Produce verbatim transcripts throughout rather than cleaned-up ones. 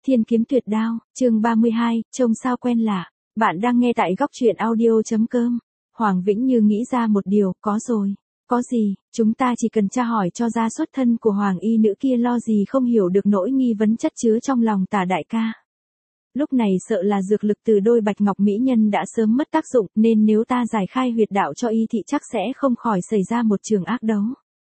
Thiên kiếm tuyệt đao, chương ba mươi hai, trông sao quen lạ. Bạn đang nghe tại góc truyện audio chấm com. Hoàng Vĩnh như nghĩ ra một điều, có rồi. Có gì, chúng ta chỉ cần tra hỏi cho ra xuất thân của Hoàng y nữ kia, lo gì không hiểu được nỗi nghi vấn chất chứa trong lòng Tả đại ca. Lúc này sợ là dược lực từ đôi bạch ngọc mỹ nhân đã sớm mất tác dụng, nên nếu ta giải khai huyệt đạo cho y thì chắc sẽ không khỏi xảy ra một trường ác đấu.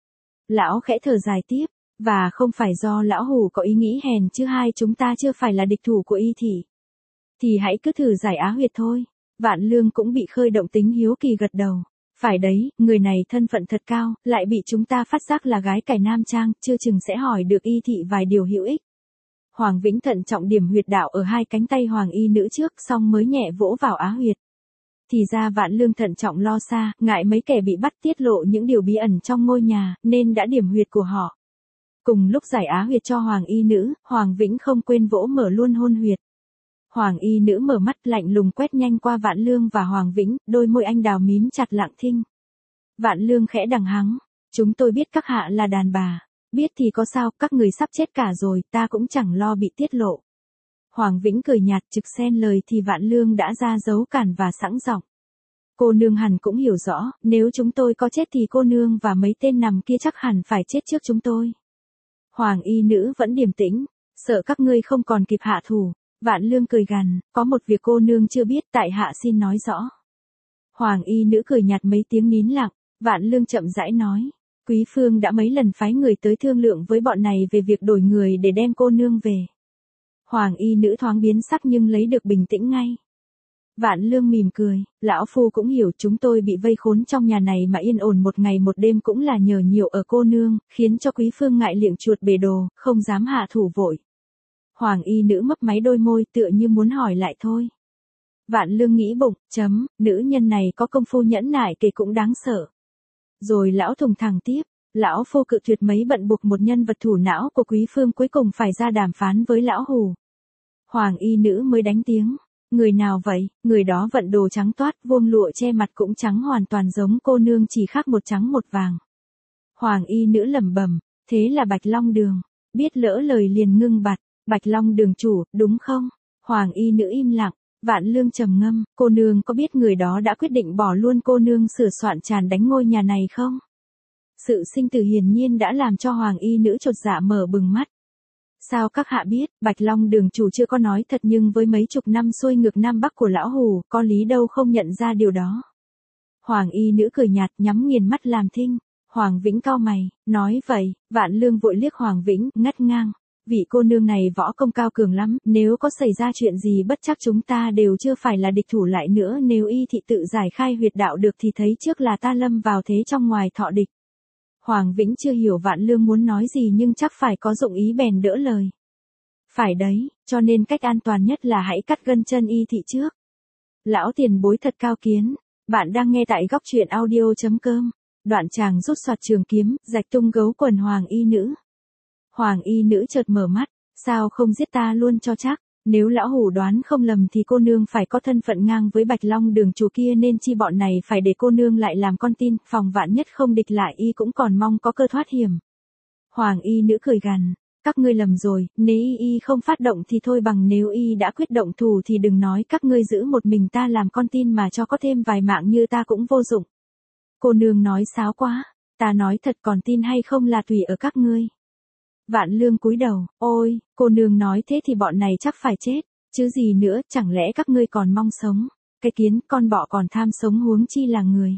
Lão khẽ thở dài tiếp. Và không phải do lão hủ có ý nghĩ hèn chứ hai chúng ta chưa phải là địch thủ của y thì. Thì hãy cứ thử giải á huyệt thôi. Vạn Lương cũng bị khơi động tính hiếu kỳ gật đầu. Phải đấy, người này thân phận thật cao, lại bị chúng ta phát giác là gái cải nam trang, chưa chừng sẽ hỏi được y thị vài điều hữu ích. Hoàng Vĩnh thận trọng điểm huyệt đạo ở hai cánh tay Hoàng y nữ trước, xong mới nhẹ vỗ vào á huyệt. Thì ra Vạn Lương thận trọng lo xa, ngại mấy kẻ bị bắt tiết lộ những điều bí ẩn trong ngôi nhà, nên đã điểm huyệt của họ. Cùng lúc giải á huyệt cho Hoàng y nữ, Hoàng Vĩnh không quên vỗ mở luôn hôn huyệt. Hoàng y nữ mở mắt lạnh lùng quét nhanh qua Vạn Lương và Hoàng Vĩnh, đôi môi anh đào mím chặt lặng thinh. Vạn Lương khẽ đằng hắng, chúng tôi biết các hạ là đàn bà, biết thì có sao, các người sắp chết cả rồi, ta cũng chẳng lo bị tiết lộ. Hoàng Vĩnh cười nhạt trực xen lời thì Vạn Lương đã ra dấu cản và sẵn giọng. Cô nương hẳn cũng hiểu rõ, nếu chúng tôi có chết thì cô nương và mấy tên nằm kia chắc hẳn phải chết trước chúng tôi. Hoàng y nữ vẫn điềm tĩnh, sợ các ngươi không còn kịp hạ thủ. Vạn Lương cười gằn, có một việc cô nương chưa biết, tại hạ xin nói rõ. Hoàng y nữ cười nhạt mấy tiếng nín lặng, Vạn Lương chậm rãi nói, Quý Phương đã mấy lần phái người tới thương lượng với bọn này về việc đổi người để đem cô nương về. Hoàng y nữ thoáng biến sắc nhưng lấy được bình tĩnh ngay. Vạn Lương mỉm cười, lão phu cũng hiểu chúng tôi bị vây khốn trong nhà này mà yên ổn một ngày một đêm cũng là nhờ nhiều ở cô nương, khiến cho Quý Phương ngại liệng chuột bể đồ, không dám hạ thủ vội. Hoàng y nữ mấp máy đôi môi tựa như muốn hỏi lại thôi. Vạn Lương nghĩ bụng, chấm, nữ nhân này có công phu nhẫn nại kể cũng đáng sợ. Rồi lão thùng thẳng tiếp, lão phu cự tuyệt mấy bận buộc một nhân vật thủ não của Quý Phương cuối cùng phải ra đàm phán với lão hù. Hoàng y nữ mới đánh tiếng. Người nào vậy? Người đó vận đồ trắng toát, vuông lụa che mặt cũng trắng hoàn toàn giống cô nương, chỉ khác một trắng một vàng. Hoàng y nữ lẩm bẩm, thế là Bạch Long Đường. Biết lỡ lời liền ngưng bặt, Bạch Long Đường chủ, đúng không? Hoàng y nữ im lặng, Vạn Lương trầm ngâm, cô nương có biết người đó đã quyết định bỏ luôn cô nương sửa soạn tràn đánh ngôi nhà này không? Sự sinh tử hiển nhiên đã làm cho Hoàng y nữ chột dạ mở bừng mắt. Sao các hạ biết, Bạch Long Đường chủ chưa có nói thật, nhưng với mấy chục năm xuôi ngược Nam Bắc của lão hù, có lý đâu không nhận ra điều đó. Hoàng y nữ cười nhạt nhắm nghiền mắt làm thinh. Hoàng Vĩnh cau mày, nói vậy. Vạn Lương vội liếc Hoàng Vĩnh, ngắt ngang. Vị cô nương này võ công cao cường lắm, nếu có xảy ra chuyện gì bất chắc chúng ta đều chưa phải là địch thủ lại nữa, nếu y thị tự giải khai huyệt đạo được thì thấy trước là ta lâm vào thế trong ngoài thọ địch. Hoàng Vĩnh chưa hiểu Vạn Lương muốn nói gì nhưng chắc phải có dụng ý bèn đỡ lời. Phải đấy, cho nên cách an toàn nhất là hãy cắt gân chân y thị trước. Lão tiền bối thật cao kiến. Bạn đang nghe tại góc truyện audio chấm com. Đoạn chàng rút soạt trường kiếm, rạch tung gấu quần Hoàng y nữ. Hoàng y nữ chợt mở mắt, sao không giết ta luôn cho chắc. Nếu lão hủ đoán không lầm thì cô nương phải có thân phận ngang với Bạch Long Đường chủ kia, nên chi bọn này phải để cô nương lại làm con tin, phòng vạn nhất không địch lại y cũng còn mong có cơ thoát hiểm. Hoàng y nữ cười gằn, các ngươi lầm rồi, nếu y y không phát động thì thôi, bằng nếu y đã quyết động thủ thì đừng nói các ngươi giữ một mình ta làm con tin mà cho có thêm vài mạng như ta cũng vô dụng. Cô nương nói sáo quá, ta nói thật, còn tin hay không là tùy ở các ngươi. Vạn Lương cúi đầu, ôi, cô nương nói thế thì bọn này chắc phải chết, chứ gì nữa, chẳng lẽ các ngươi còn mong sống, cái kiến, con bọ còn tham sống huống chi là người.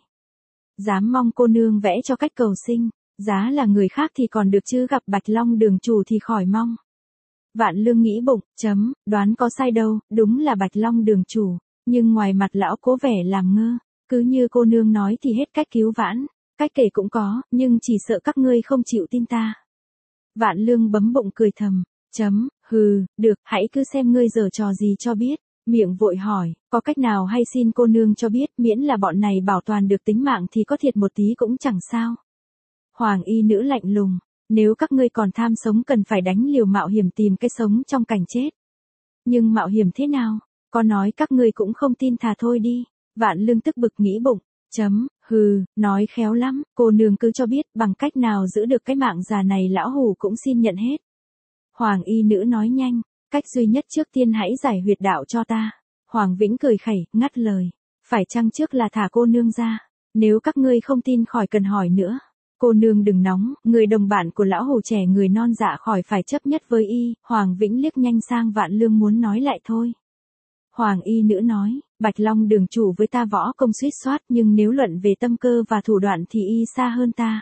Dám mong cô nương vẽ cho cách cầu sinh, giá là người khác thì còn được chứ gặp Bạch Long Đường chủ thì khỏi mong. Vạn Lương nghĩ bụng, chấm, đoán có sai đâu, đúng là Bạch Long Đường chủ, nhưng ngoài mặt lão cố vẻ làm ngơ, cứ như cô nương nói thì hết cách cứu vãn, cách kể cũng có, nhưng chỉ sợ các ngươi không chịu tin ta. Vạn Lương bấm bụng cười thầm, chấm, hừ, được, hãy cứ xem ngươi giở trò gì cho biết, miệng vội hỏi, có cách nào hay xin cô nương cho biết, miễn là bọn này bảo toàn được tính mạng thì có thiệt một tí cũng chẳng sao. Hoàng y nữ lạnh lùng, nếu các ngươi còn tham sống cần phải đánh liều mạo hiểm tìm cái sống trong cảnh chết. Nhưng mạo hiểm thế nào, có nói các ngươi cũng không tin, thà thôi đi. Vạn Lương tức bực nghĩ bụng, chấm, hừ, nói khéo lắm, cô nương cứ cho biết bằng cách nào giữ được cái mạng già này lão hủ cũng xin nhận hết. Hoàng y nữ nói nhanh, cách duy nhất trước tiên hãy giải huyệt đạo cho ta. Hoàng Vĩnh cười khẩy, ngắt lời. Phải chăng trước là thả cô nương ra? Nếu các ngươi không tin khỏi cần hỏi nữa. Cô nương đừng nóng, người đồng bạn của lão hổ trẻ người non dạ khỏi phải chấp nhất với y. Hoàng Vĩnh liếc nhanh sang Vạn Lương muốn nói lại thôi. Hoàng y nữ nói, Bạch Long đường chủ với ta võ công suýt soát, nhưng nếu luận về tâm cơ và thủ đoạn thì y xa hơn ta.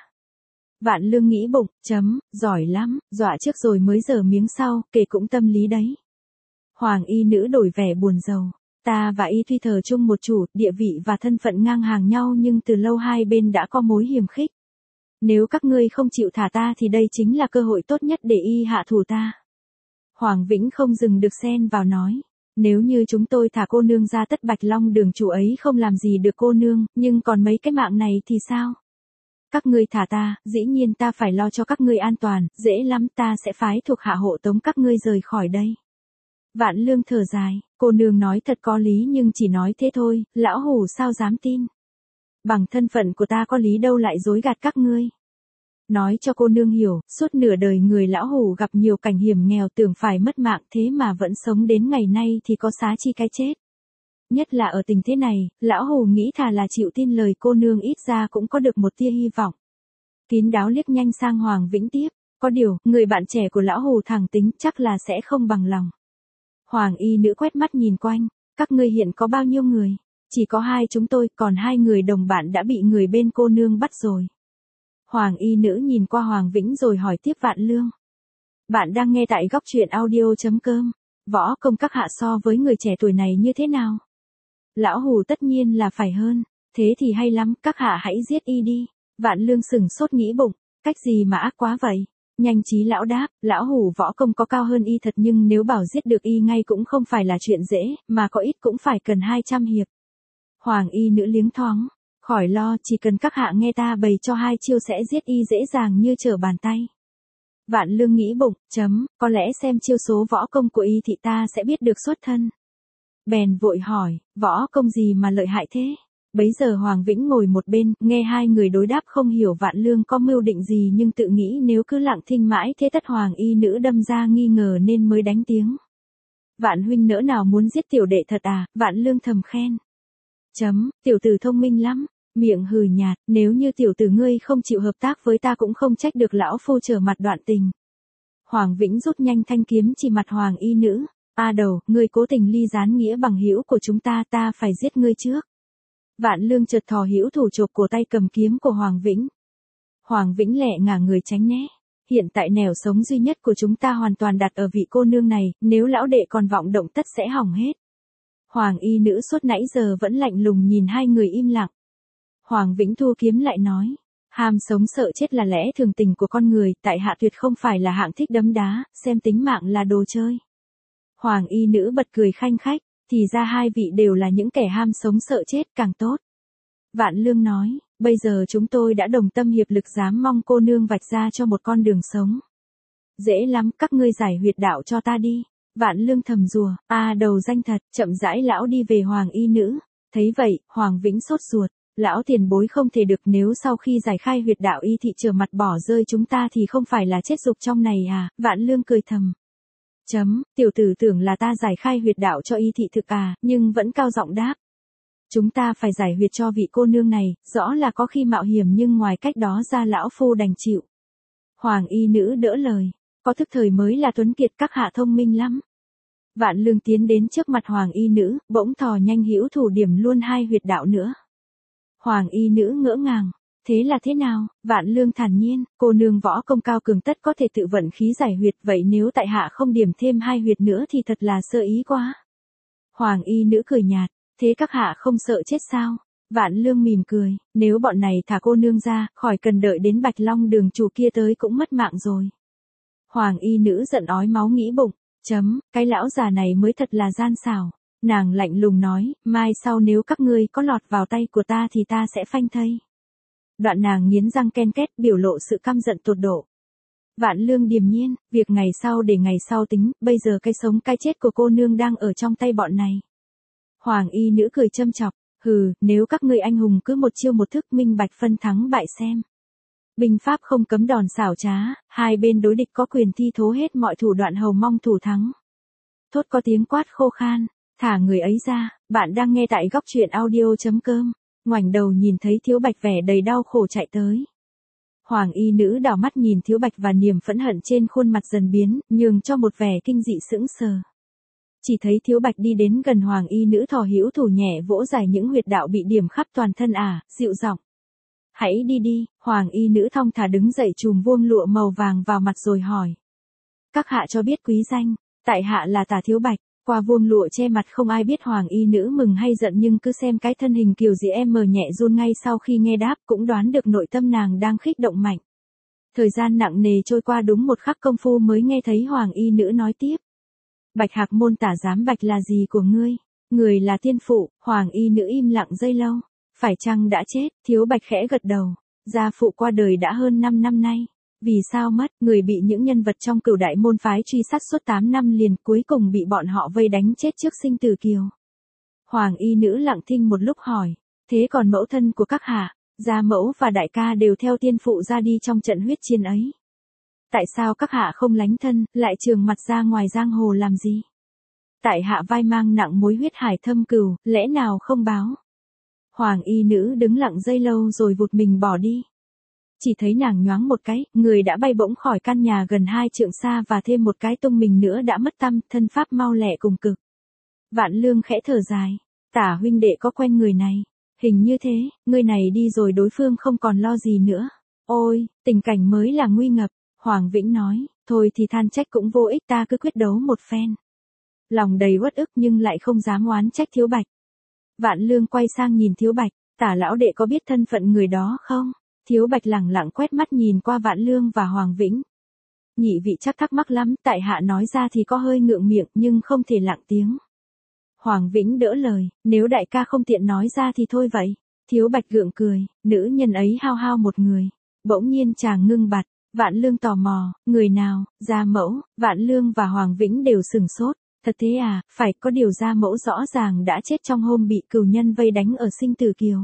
Vạn Lương nghĩ bụng, chấm, giỏi lắm, dọa trước rồi mới giở miếng sau, kể cũng tâm lý đấy. Hoàng y nữ đổi vẻ buồn rầu. Ta và y tuy thờ chung một chủ, địa vị và thân phận ngang hàng nhau, nhưng từ lâu hai bên đã có mối hiềm khích. Nếu các ngươi không chịu thả ta thì đây chính là cơ hội tốt nhất để y hạ thủ ta. Hoàng Vĩnh không dừng được xen vào nói. Nếu như chúng tôi thả cô nương ra, tất Bạch Long đường chủ ấy không làm gì được cô nương, nhưng còn mấy cái mạng này thì sao? Các ngươi thả ta, dĩ nhiên ta phải lo cho các ngươi an toàn, dễ lắm, ta sẽ phái thuộc hạ hộ tống các ngươi rời khỏi đây. Vạn Lương thở dài, cô nương nói thật có lý nhưng chỉ nói thế thôi, lão hủ sao dám tin. Bằng thân phận của ta có lý đâu lại dối gạt các ngươi. Nói cho cô nương hiểu, suốt nửa đời người lão hủ gặp nhiều cảnh hiểm nghèo, tưởng phải mất mạng, thế mà vẫn sống đến ngày nay thì có xá chi cái chết. Nhất là ở tình thế này, lão hủ nghĩ thà là chịu tin lời cô nương, ít ra cũng có được một tia hy vọng. Kín đáo liếc nhanh sang Hoàng Vĩnh tiếp, có điều, người bạn trẻ của lão hủ thẳng tính chắc là sẽ không bằng lòng. Hoàng y nữ quét mắt nhìn quanh, các ngươi hiện có bao nhiêu người? Chỉ có hai chúng tôi, còn hai người đồng bạn đã bị người bên cô nương bắt rồi. Hoàng y nữ nhìn qua Hoàng Vĩnh rồi hỏi tiếp Vạn Lương. Bạn đang nghe tại góc truyện audio chấm com. Võ công các hạ so với người trẻ tuổi này như thế nào? Lão hủ tất nhiên là phải hơn. Thế thì hay lắm, các hạ hãy giết y đi. Vạn Lương sừng sốt nghĩ bụng, cách gì mà ác quá vậy? Nhanh trí lão đáp, lão hủ võ công có cao hơn y thật, nhưng nếu bảo giết được y ngay cũng không phải là chuyện dễ, mà có ít cũng phải cần hai trăm hiệp. Hoàng y nữ liếng thoáng, khỏi lo, chỉ cần các hạ nghe ta bày cho hai chiêu sẽ giết y dễ dàng như trở bàn tay. Vạn Lương nghĩ bụng, chấm, có lẽ xem chiêu số võ công của y thì ta sẽ biết được xuất thân. Bèn vội hỏi, võ công gì mà lợi hại thế? Bấy giờ Hoàng Vĩnh ngồi một bên, nghe hai người đối đáp không hiểu Vạn Lương có mưu định gì, nhưng tự nghĩ nếu cứ lặng thinh mãi thế tất Hoàng y nữ đâm ra nghi ngờ nên mới đánh tiếng. Vạn huynh nỡ nào muốn giết tiểu đệ thật à? Vạn Lương thầm khen. Chấm, tiểu tử thông minh lắm. Miệng hừ nhạt, nếu như tiểu tử ngươi không chịu hợp tác với ta cũng không trách được lão phu trở mặt đoạn tình. Hoàng Vĩnh rút nhanh thanh kiếm chỉ mặt Hoàng y nữ. A đầu, ngươi cố tình ly gián nghĩa bằng hữu của chúng ta, ta phải giết ngươi trước. Vạn Lương chợt thò hữu thủ chộp cổ tay cầm kiếm của Hoàng Vĩnh. Hoàng Vĩnh lẹ ngả người tránh né. Hiện tại nẻo sống duy nhất của chúng ta hoàn toàn đặt ở vị cô nương này, nếu lão đệ còn vọng động tất sẽ hỏng hết. Hoàng y nữ suốt nãy giờ vẫn lạnh lùng nhìn hai người im lặng. Hoàng Vĩnh thu kiếm lại nói, ham sống sợ chết là lẽ thường tình của con người, tại hạ tuyệt không phải là hạng thích đấm đá, xem tính mạng là đồ chơi. Hoàng y nữ bật cười khanh khách, thì ra hai vị đều là những kẻ ham sống sợ chết, càng tốt. Vạn Lương nói, bây giờ chúng tôi đã đồng tâm hiệp lực, dám mong cô nương vạch ra cho một con đường sống. Dễ lắm, các ngươi giải huyệt đạo cho ta đi. Vạn Lương thầm rùa, a đầu danh thật, chậm rãi lão đi về Hoàng y nữ. Thấy vậy, Hoàng Vĩnh sốt ruột, lão tiền bối không thể được, nếu sau khi giải khai huyệt đạo y thị trở mặt bỏ rơi chúng ta thì không phải là chết dục trong này à? Vạn Lương cười thầm. Chấm, tiểu tử tưởng là ta giải khai huyệt đạo cho y thị thực à, nhưng vẫn cao giọng đáp. Chúng ta phải giải huyệt cho vị cô nương này, rõ là có khi mạo hiểm, nhưng ngoài cách đó ra lão phu đành chịu. Hoàng y nữ đỡ lời, có thức thời mới là tuấn kiệt, các hạ thông minh lắm. Vạn Lương tiến đến trước mặt Hoàng y nữ, bỗng thò nhanh hữu thủ điểm luôn hai huyệt đạo nữa. Hoàng y nữ ngỡ ngàng, thế là thế nào? Vạn Lương thản nhiên, cô nương võ công cao cường tất có thể tự vận khí giải huyệt, vậy nếu tại hạ không điểm thêm hai huyệt nữa thì thật là sơ ý quá. Hoàng y nữ cười nhạt, thế các hạ không sợ chết sao? Vạn Lương mỉm cười, nếu bọn này thả cô nương ra, khỏi cần đợi đến Bạch Long đường chủ kia tới cũng mất mạng rồi. Hoàng y nữ giận ói máu nghĩ bụng, chấm, cái lão già này mới thật là gian xảo. Nàng lạnh lùng nói, mai sau nếu các ngươi có lọt vào tay của ta thì ta sẽ phanh thây. Đoạn nàng nghiến răng ken két, biểu lộ sự căm giận tột độ. Vạn Lương điềm nhiên, việc ngày sau để ngày sau tính, bây giờ cái sống cái chết của cô nương đang ở trong tay bọn này. Hoàng y nữ cười châm chọc, hừ, nếu các ngươi anh hùng cứ một chiêu một thức minh bạch phân thắng bại xem. Binh pháp không cấm đòn xảo trá, hai bên đối địch có quyền thi thố hết mọi thủ đoạn hầu mong thủ thắng. Thốt có tiếng quát khô khan, thả người ấy ra, bạn đang nghe tại góc truyện audio.com. Ngoảnh đầu nhìn thấy Thiếu Bạch vẻ đầy đau khổ chạy tới. Hoàng y nữ đảo mắt nhìn Thiếu Bạch và niềm phẫn hận trên khuôn mặt dần biến, nhường cho một vẻ kinh dị sững sờ. Chỉ thấy Thiếu Bạch đi đến gần Hoàng y nữ thò hữu thủ nhẹ vỗ giải những huyệt đạo bị điểm khắp toàn thân à, dịu giọng. Hãy đi đi, Hoàng y nữ thong thả đứng dậy chùm vuông lụa màu vàng vào mặt rồi hỏi. Các hạ cho biết quý danh, tại hạ là Tả Thiếu Bạch. Qua vuông lụa che mặt không ai biết Hoàng y nữ mừng hay giận, nhưng cứ xem cái thân hình kiều diễm em mờ nhẹ run ngay sau khi nghe đáp cũng đoán được nội tâm nàng đang khích động mạnh. Thời gian nặng nề trôi qua, đúng một khắc công phu mới nghe thấy Hoàng y nữ nói tiếp. Bạch Hạc Môn Tả Giám Bạch là gì của ngươi? Người là tiên phụ. Hoàng y nữ im lặng giây lâu. Phải chăng đã chết? Thiếu Bạch khẽ gật đầu. Gia phụ qua đời đã hơn năm năm nay. Vì sao mất? Người bị những nhân vật trong Cửu Đại môn phái truy sát suốt tám năm liền, cuối cùng bị bọn họ vây đánh chết trước sinh tử kiều. Hoàng y nữ lặng thinh một lúc hỏi. Thế còn mẫu thân của các hạ? Gia mẫu và đại ca đều theo tiên phụ ra đi trong trận huyết chiến ấy. Tại sao các hạ không lánh thân, lại trường mặt ra ngoài giang hồ làm gì? Tại hạ vai mang nặng mối huyết hải thâm cừu, lẽ nào không báo? Hoàng y nữ đứng lặng giây lâu rồi vụt mình bỏ đi. Chỉ thấy nàng nhoáng một cái, người đã bay bỗng khỏi căn nhà gần hai trượng xa, và thêm một cái tung mình nữa đã mất tăm, thân pháp mau lẹ cùng cực. Vạn Lương khẽ thở dài. Tả huynh đệ có quen người này? Hình như thế, người này đi rồi đối phương không còn lo gì nữa. Ôi, tình cảnh mới là nguy ngập. Hoàng Vĩnh nói, thôi thì than trách cũng vô ích, ta cứ quyết đấu một phen. Lòng đầy uất ức nhưng lại không dám oán trách Thiếu Bạch. Vạn Lương quay sang nhìn Thiếu Bạch, Tả lão đệ có biết thân phận người đó không? Thiếu Bạch lẳng lặng quét mắt nhìn qua Vạn Lương và Hoàng Vĩnh. Nhị vị chắc thắc mắc lắm, tại hạ nói ra thì có hơi ngượng miệng nhưng không thể lặng tiếng. Hoàng Vĩnh đỡ lời, nếu đại ca không tiện nói ra thì thôi vậy. Thiếu Bạch gượng cười, nữ nhân ấy hao hao một người. Bỗng nhiên chàng ngưng bặt. Vạn Lương tò mò, người nào? Gia mẫu. Vạn Lương và Hoàng Vĩnh đều sừng sốt. Thật thế à? Phải, có điều Gia mẫu rõ ràng đã chết trong hôm bị cừu nhân vây đánh ở sinh tử kiều.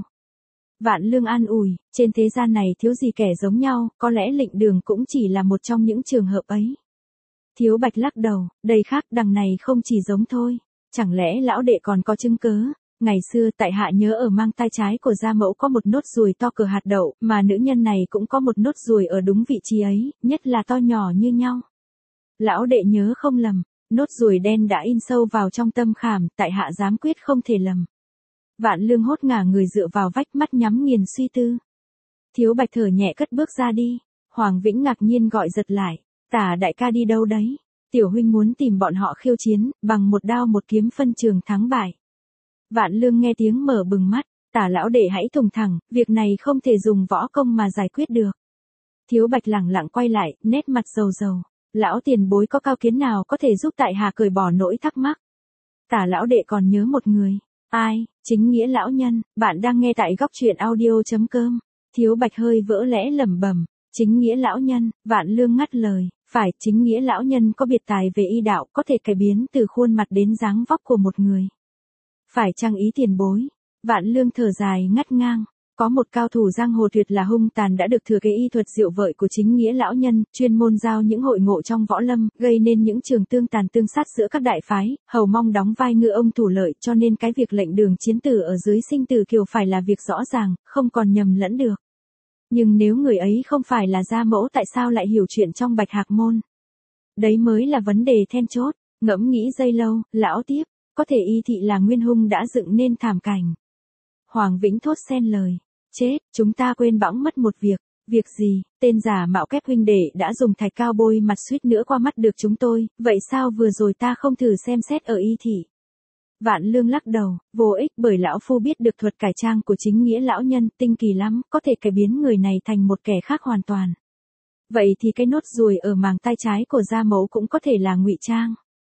Vạn Lương an ủi, trên thế gian này thiếu gì kẻ giống nhau, có lẽ Lệnh Đường cũng chỉ là một trong những trường hợp ấy. Thiếu Bạch lắc đầu, đây khác, đằng này không chỉ giống thôi. Chẳng lẽ lão đệ còn có chứng cớ? Ngày xưa tại hạ nhớ ở mang tay trái của Gia mẫu có một nốt ruồi to cỡ hạt đậu, mà nữ nhân này cũng có một nốt ruồi ở đúng vị trí ấy, nhất là to nhỏ như nhau. Lão đệ nhớ không lầm, nốt ruồi đen đã in sâu vào trong tâm khảm, tại hạ dám quyết không thể lầm. Vạn Lương hốt ngả người dựa vào vách, mắt nhắm nghiền suy tư. Thiếu Bạch thở nhẹ cất bước ra đi. Hoàng Vĩnh ngạc nhiên gọi giật lại, Tả đại ca đi đâu đấy? Tiểu huynh muốn tìm bọn họ khiêu chiến, bằng một đao một kiếm phân trường thắng bại. Vạn Lương nghe tiếng mở bừng mắt, Tả lão đệ hãy thùng thẳng, việc này không thể dùng võ công mà giải quyết được. Thiếu Bạch lẳng lặng quay lại, nét mặt rầu rầu. Lão tiền bối có cao kiến nào có thể giúp tại hạ cởi bỏ nỗi thắc mắc? Tả lão đệ còn nhớ một người. Ai? Chính Nghĩa lão nhân. Bạn đang nghe tại góc truyện audio.com. Thiếu Bạch hơi vỡ lẽ lẩm bẩm. Chính Nghĩa lão nhân. Vạn Lương ngắt lời. Phải, Chính Nghĩa lão nhân có biệt tài về y đạo, có thể cải biến từ khuôn mặt đến dáng vóc của một người. Phải chăng ý tiền bối? Vạn Lương thở dài ngắt ngang. Có một cao thủ giang hồ tuyệt là hung tàn đã được thừa kế y thuật diệu vợi của Chính Nghĩa lão nhân, chuyên môn giao những hội ngộ trong võ lâm, gây nên những trường tương tàn tương sát giữa các đại phái, hầu mong đóng vai ngư ông thủ lợi, cho nên cái việc Lệnh Đường chiến tử ở dưới sinh tử kiều phải là việc rõ ràng, không còn nhầm lẫn được. Nhưng nếu người ấy không phải là Gia mẫu, tại sao lại hiểu chuyện trong Bạch Hạc Môn? Đấy mới là vấn đề then chốt. Ngẫm nghĩ giây lâu, lão tiếp, có thể y thị là nguyên hung đã dựng nên thảm cảnh. Hoàng Vĩnh thốt xen lời. Chết, chúng ta quên bẵng mất một việc. Việc gì? Tên giả mạo Kép huynh đệ đã dùng thạch cao bôi mặt suýt nữa qua mắt được chúng tôi, vậy sao vừa rồi ta không thử xem xét ở y thị? Vạn Lương lắc đầu, vô ích, bởi lão phu biết được thuật cải trang của Chính Nghĩa lão nhân, tinh kỳ lắm, có thể cải biến người này thành một kẻ khác hoàn toàn. Vậy thì cái nốt ruồi ở màng tay trái của Gia mẫu cũng có thể là ngụy trang.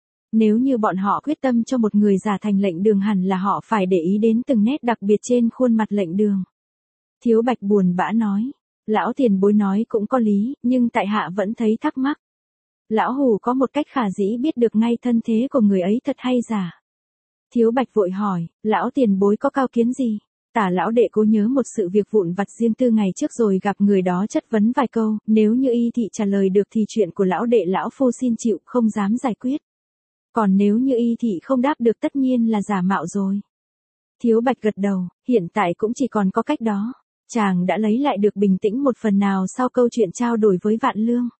Nếu như bọn họ quyết tâm cho một người giả thành Lệnh Đường, hẳn là họ phải để ý đến từng nét đặc biệt trên khuôn mặt Lệnh Đường. Thiếu Bạch buồn bã nói, lão tiền bối nói cũng có lý, nhưng tại hạ vẫn thấy thắc mắc. Lão hù có một cách khả dĩ biết được ngay thân thế của người ấy thật hay giả. Thiếu Bạch vội hỏi, lão tiền bối có cao kiến gì? Tả lão đệ cố nhớ một sự việc vụn vặt riêng tư ngày trước rồi gặp người đó chất vấn vài câu, nếu như y thị trả lời được thì chuyện của lão đệ lão phu xin chịu, không dám giải quyết. Còn nếu như y thị không đáp được tất nhiên là giả mạo rồi. Thiếu Bạch gật đầu, hiện tại cũng chỉ còn có cách đó. Chàng đã lấy lại được bình tĩnh một phần nào sau câu chuyện trao đổi với Vạn Lương.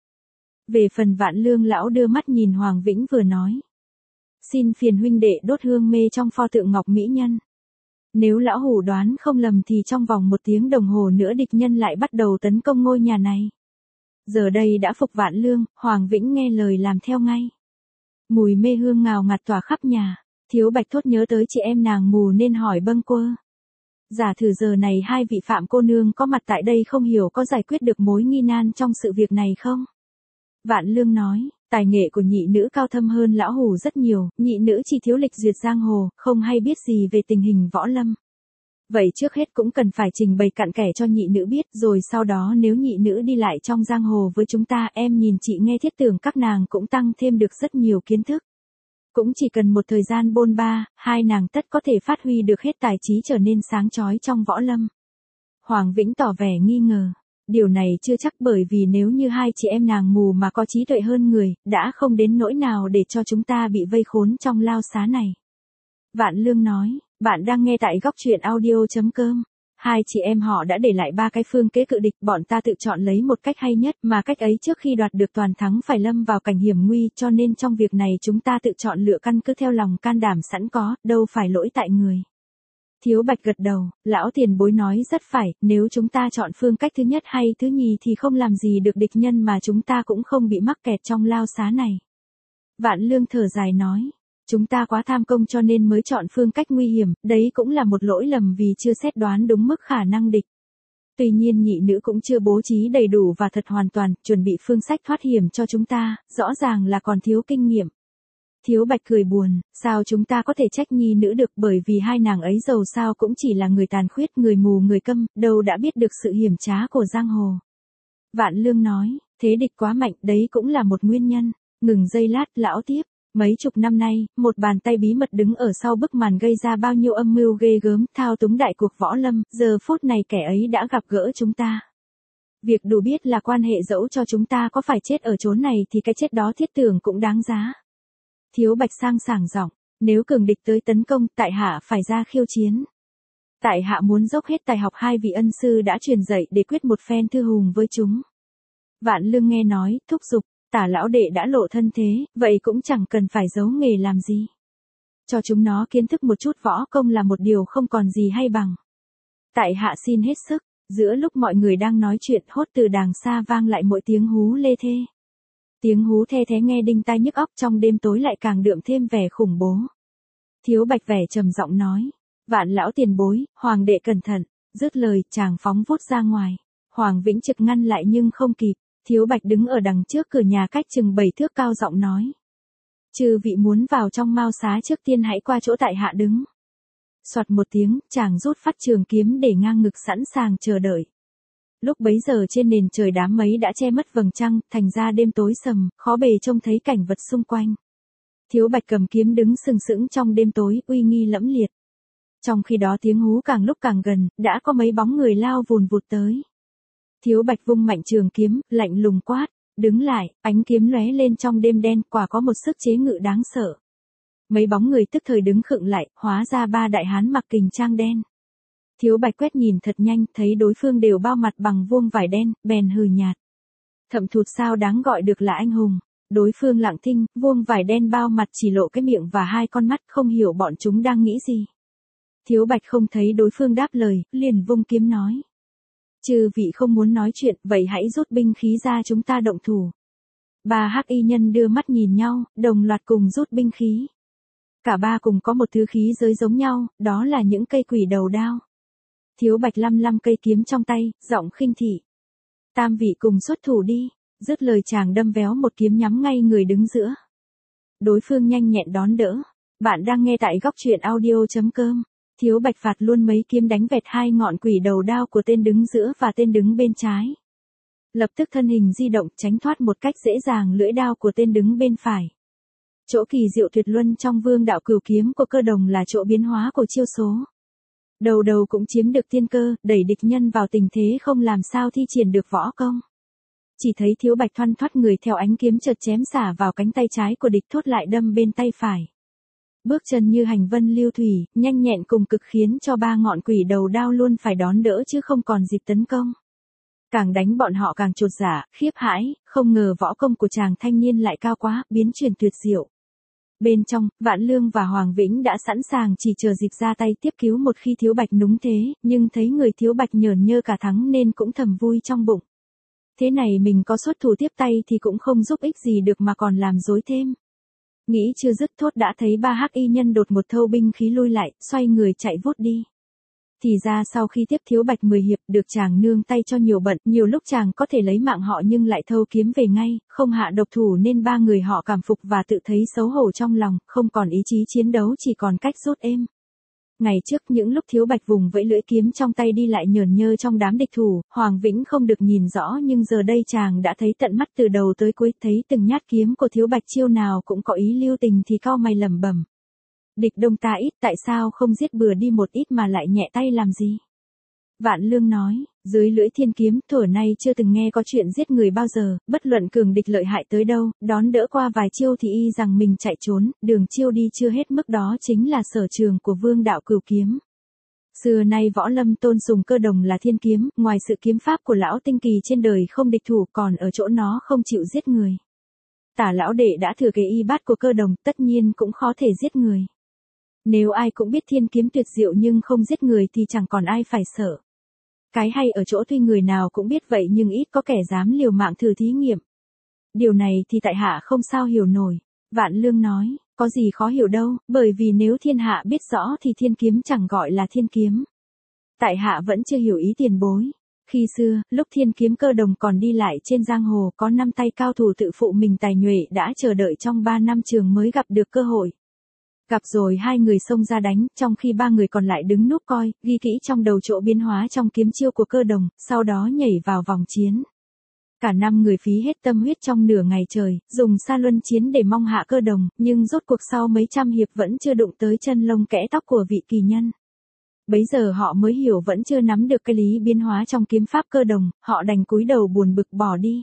Về phần Vạn Lương lão đưa mắt nhìn Hoàng Vĩnh vừa nói. Xin phiền huynh đệ đốt hương mê trong pho tượng ngọc mỹ nhân. Nếu lão hủ đoán không lầm thì trong vòng một tiếng đồng hồ nữa địch nhân lại bắt đầu tấn công ngôi nhà này. Giờ đây đã phục Vạn Lương, Hoàng Vĩnh nghe lời làm theo ngay. Mùi mê hương ngào ngạt tỏa khắp nhà. Thiếu Bạch thốt nhớ tới chị em nàng mù nên hỏi bâng quơ. Giả thử giờ này hai vị Phạm cô nương có mặt tại đây không hiểu có giải quyết được mối nghi nan trong sự việc này không? Vạn Lương nói, tài nghệ của nhị nữ cao thâm hơn lão hủ rất nhiều, nhị nữ chỉ thiếu lịch duyệt giang hồ, không hay biết gì về tình hình võ lâm. Vậy trước hết cũng cần phải trình bày cặn kẽ cho nhị nữ biết, rồi sau đó nếu nhị nữ đi lại trong giang hồ với chúng ta, em nhìn chị nghe thiết tưởng các nàng cũng tăng thêm được rất nhiều kiến thức. Cũng chỉ cần một thời gian bôn ba, hai nàng tất có thể phát huy được hết tài trí trở nên sáng chói trong võ lâm. Hoàng Vĩnh tỏ vẻ nghi ngờ. Điều này chưa chắc, bởi vì nếu như hai chị em nàng mù mà có trí tuệ hơn người, đã không đến nỗi nào để cho chúng ta bị vây khốn trong lao xá này. Vạn Lương nói, bạn đang nghe tại góc truyện audio chấm com. Hai chị em họ đã để lại ba cái phương kế cự địch, bọn ta tự chọn lấy một cách hay nhất, mà cách ấy trước khi đoạt được toàn thắng phải lâm vào cảnh hiểm nguy, cho nên trong việc này chúng ta tự chọn lựa căn cứ theo lòng can đảm sẵn có, đâu phải lỗi tại người. Thiếu Bạch gật đầu, lão tiền bối nói rất phải, nếu chúng ta chọn phương cách thứ nhất hay thứ nhì thì không làm gì được địch nhân mà chúng ta cũng không bị mắc kẹt trong lao xá này. Vạn Lương thở dài nói, chúng ta quá tham công cho nên mới chọn phương cách nguy hiểm, đấy cũng là một lỗi lầm vì chưa xét đoán đúng mức khả năng địch. Tuy nhiên nhị nữ cũng chưa bố trí đầy đủ và thật hoàn toàn, chuẩn bị phương sách thoát hiểm cho chúng ta, rõ ràng là còn thiếu kinh nghiệm. Thiếu Bạch cười buồn, sao chúng ta có thể trách nhi nữ được, bởi vì hai nàng ấy dầu sao cũng chỉ là người tàn khuyết, người mù người câm, đâu đã biết được sự hiểm trá của giang hồ. Vạn Lương nói, thế địch quá mạnh, đấy cũng là một nguyên nhân. Ngừng giây lát, lão tiếp, mấy chục năm nay, một bàn tay bí mật đứng ở sau bức màn gây ra bao nhiêu âm mưu ghê gớm, thao túng đại cuộc võ lâm, giờ phút này kẻ ấy đã gặp gỡ chúng ta. Việc đủ biết là quan hệ dẫu cho chúng ta có phải chết ở chốn này thì cái chết đó thiết tưởng cũng đáng giá. Thiếu Bạch sang sảng giọng, nếu cường địch tới tấn công, tại hạ phải ra khiêu chiến. Tại hạ muốn dốc hết tài học hai vị ân sư đã truyền dạy để quyết một phen thư hùng với chúng. Vạn Lương nghe nói, thúc giục, Tả lão đệ đã lộ thân thế, vậy cũng chẳng cần phải giấu nghề làm gì. Cho chúng nó kiến thức một chút võ công là một điều không còn gì hay bằng. Tại hạ xin hết sức. Giữa lúc mọi người đang nói chuyện, hốt từ đàng xa vang lại mỗi tiếng hú lê thê. Tiếng hú the thé nghe đinh tai nhức óc, trong đêm tối lại càng đượm thêm vẻ khủng bố. Thiếu Bạch vẻ trầm giọng nói, Vạn lão tiền bối, hoàng đệ cẩn thận. Dứt lời, chàng phóng vút ra ngoài. Hoàng Vĩnh trực ngăn lại nhưng không kịp. Thiếu Bạch đứng ở đằng trước cửa nhà cách chừng bảy thước, cao giọng nói, chư vị muốn vào trong mao xá trước tiên hãy qua chỗ tại hạ đứng. Soạt một tiếng, chàng rút phát trường kiếm để ngang ngực sẵn sàng chờ đợi. Lúc bấy giờ trên nền trời đám mây đã che mất vầng trăng, thành ra đêm tối sầm, khó bề trông thấy cảnh vật xung quanh. Thiếu Bạch cầm kiếm đứng sừng sững trong đêm tối, uy nghi lẫm liệt. Trong khi đó tiếng hú càng lúc càng gần, đã có mấy bóng người lao vùn vụt tới. Thiếu Bạch vung mạnh trường kiếm, lạnh lùng quát, đứng lại, ánh kiếm lóe lên trong đêm đen, quả có một sức chế ngự đáng sợ. Mấy bóng người tức thời đứng khựng lại, hóa ra ba đại hán mặc kình trang đen. Thiếu Bạch quét nhìn thật nhanh, thấy đối phương đều bao mặt bằng vuông vải đen, bèn hừ nhạt. Thậm thụt sao đáng gọi được là anh hùng. Đối phương lặng thinh, vuông vải đen bao mặt chỉ lộ cái miệng và hai con mắt, không hiểu bọn chúng đang nghĩ gì. Thiếu Bạch không thấy đối phương đáp lời, liền vung kiếm nói, chư vị không muốn nói chuyện, vậy hãy rút binh khí ra chúng ta động thủ. Ba hắc y nhân đưa mắt nhìn nhau, đồng loạt cùng rút binh khí. Cả ba cùng có một thứ khí giới giống nhau, đó là những cây quỷ đầu đao. Thiếu Bạch lăm lăm cây kiếm trong tay, giọng khinh thị. Tam vị cùng xuất thủ đi. Dứt lời chàng đâm véo một kiếm nhắm ngay người đứng giữa. Đối phương nhanh nhẹn đón đỡ. Bạn đang nghe tại góc truyện audio chấm com. Thiếu Bạch phạt luôn mấy kiếm đánh vẹt hai ngọn quỷ đầu đao của tên đứng giữa và tên đứng bên trái. Lập tức thân hình di động, tránh thoát một cách dễ dàng lưỡi đao của tên đứng bên phải. Chỗ kỳ diệu tuyệt luân trong vương đạo cửu kiếm của cơ đồng là chỗ biến hóa của chiêu số. Đầu đầu cũng chiếm được tiên cơ, đẩy địch nhân vào tình thế không làm sao thi triển được võ công. chỉ thấy Thiếu Bạch thoăn thoắt người theo ánh kiếm chợt chém xả vào cánh tay trái của địch thốt lại đâm bên tay phải. Bước chân như hành vân lưu thủy, nhanh nhẹn cùng cực khiến cho ba ngọn quỷ đầu đao luôn phải đón đỡ chứ không còn dịp tấn công. Càng đánh bọn họ càng chột dạ, khiếp hãi, không ngờ võ công của chàng thanh niên lại cao quá, biến chuyển tuyệt diệu. Bên trong, Vạn Lương và Hoàng Vĩnh đã sẵn sàng chỉ chờ dịp ra tay tiếp cứu một khi Thiếu Bạch núng thế, nhưng thấy người Thiếu Bạch nhởn nhơ cả thắng nên cũng thầm vui trong bụng. Thế này mình có xuất thủ tiếp tay thì cũng không giúp ích gì được mà còn làm rối thêm. Nghĩ chưa dứt thốt đã thấy ba hắc y nhân đột một thâu binh khí lui lại, xoay người chạy vút đi. Thì ra sau khi tiếp Thiếu Bạch mười hiệp được chàng nương tay cho nhiều bận, nhiều lúc chàng có thể lấy mạng họ nhưng lại thâu kiếm về ngay, không hạ độc thủ nên ba người họ cảm phục và tự thấy xấu hổ trong lòng, không còn ý chí chiến đấu chỉ còn cách rút êm. Ngày trước những lúc Thiếu Bạch vùng vẫy lưỡi kiếm trong tay đi lại nhờn nhơ trong đám địch thủ, Hoàng Vĩnh không được nhìn rõ nhưng giờ đây chàng đã thấy tận mắt từ đầu tới cuối, thấy từng nhát kiếm của Thiếu Bạch chiêu nào cũng có ý lưu tình thì cau mày lẩm bẩm. Địch đông ta ít, tại sao không giết bừa đi một ít mà lại nhẹ tay làm gì? Vạn Lương nói, dưới lưỡi thiên kiếm, thuở nay chưa từng nghe có chuyện giết người bao giờ, bất luận cường địch lợi hại tới đâu, đón đỡ qua vài chiêu thì y rằng mình chạy trốn, đường chiêu đi chưa hết mức đó chính là sở trường của Vương đạo cửu kiếm. Xưa nay võ lâm tôn sùng cơ đồng là thiên kiếm, ngoài sự kiếm pháp của lão tinh kỳ trên đời không địch thủ còn ở chỗ nó không chịu giết người. Tả lão đệ đã thừa kế y bát của cơ đồng, tất nhiên cũng khó thể giết người. Nếu ai cũng biết thiên kiếm tuyệt diệu nhưng không giết người thì chẳng còn ai phải sợ. Cái hay ở chỗ tuy người nào cũng biết vậy nhưng ít có kẻ dám liều mạng thử thí nghiệm. Điều này thì tại hạ không sao hiểu nổi. Vạn Lương nói, có gì khó hiểu đâu, bởi vì nếu thiên hạ biết rõ thì thiên kiếm chẳng gọi là thiên kiếm. Tại hạ vẫn chưa hiểu ý tiền bối. Khi xưa, lúc thiên kiếm cơ đồng còn đi lại trên giang hồ có năm tay cao thủ tự phụ mình tài nhuệ đã chờ đợi trong ba năm trường mới gặp được cơ hội. Gặp rồi hai người xông ra đánh, trong khi ba người còn lại đứng núp coi, ghi kỹ trong đầu chỗ biến hóa trong kiếm chiêu của cơ đồng, sau đó nhảy vào vòng chiến. Cả năm người phí hết tâm huyết trong nửa ngày trời, dùng sa luân chiến để mong hạ cơ đồng, nhưng rốt cuộc sau mấy trăm hiệp vẫn chưa đụng tới chân lông kẽ tóc của vị kỳ nhân. Bấy giờ họ mới hiểu vẫn chưa nắm được cái lý biến hóa trong kiếm pháp cơ đồng, họ đành cúi đầu buồn bực bỏ đi.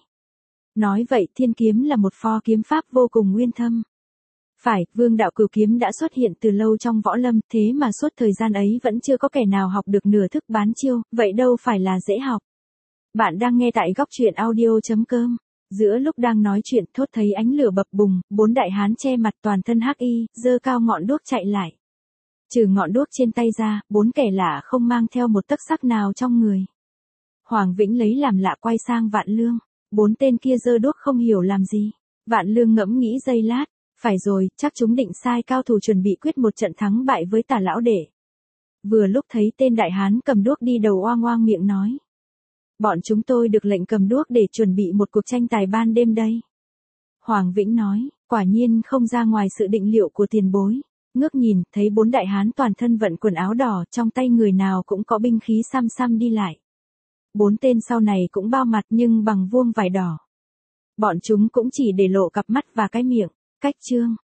Nói vậy thiên kiếm là một pho kiếm pháp vô cùng nguyên thâm. Phải, Vương đạo cửu kiếm đã xuất hiện từ lâu trong võ lâm, thế mà suốt thời gian ấy vẫn chưa có kẻ nào học được nửa thức bán chiêu, vậy đâu phải là dễ học. Bạn đang nghe tại góc truyện audio chấm com. Giữa lúc đang nói chuyện thốt thấy ánh lửa bập bùng, bốn đại hán che mặt toàn thân hắc y, giơ cao ngọn đuốc chạy lại. Trừ ngọn đuốc trên tay ra, bốn kẻ lạ không mang theo một tấc sắc nào trong người. Hoàng Vĩnh lấy làm lạ quay sang Vạn Lương, bốn tên kia giơ đuốc không hiểu làm gì. Vạn Lương ngẫm nghĩ giây lát. Phải rồi, chắc chúng định sai cao thủ chuẩn bị quyết một trận thắng bại với Tả lão đệ. Vừa lúc thấy tên đại hán cầm đuốc đi đầu oang oang miệng nói. Bọn chúng tôi được lệnh cầm đuốc để chuẩn bị một cuộc tranh tài ban đêm đây. Hoàng Vĩnh nói, quả nhiên không ra ngoài sự định liệu của tiền bối. Ngước nhìn, thấy bốn đại hán toàn thân vận quần áo đỏ, trong tay người nào cũng có binh khí xăm xăm đi lại. Bốn tên sau này cũng bao mặt nhưng bằng vuông vải đỏ. Bọn chúng cũng chỉ để lộ cặp mắt và cái miệng. Cách chương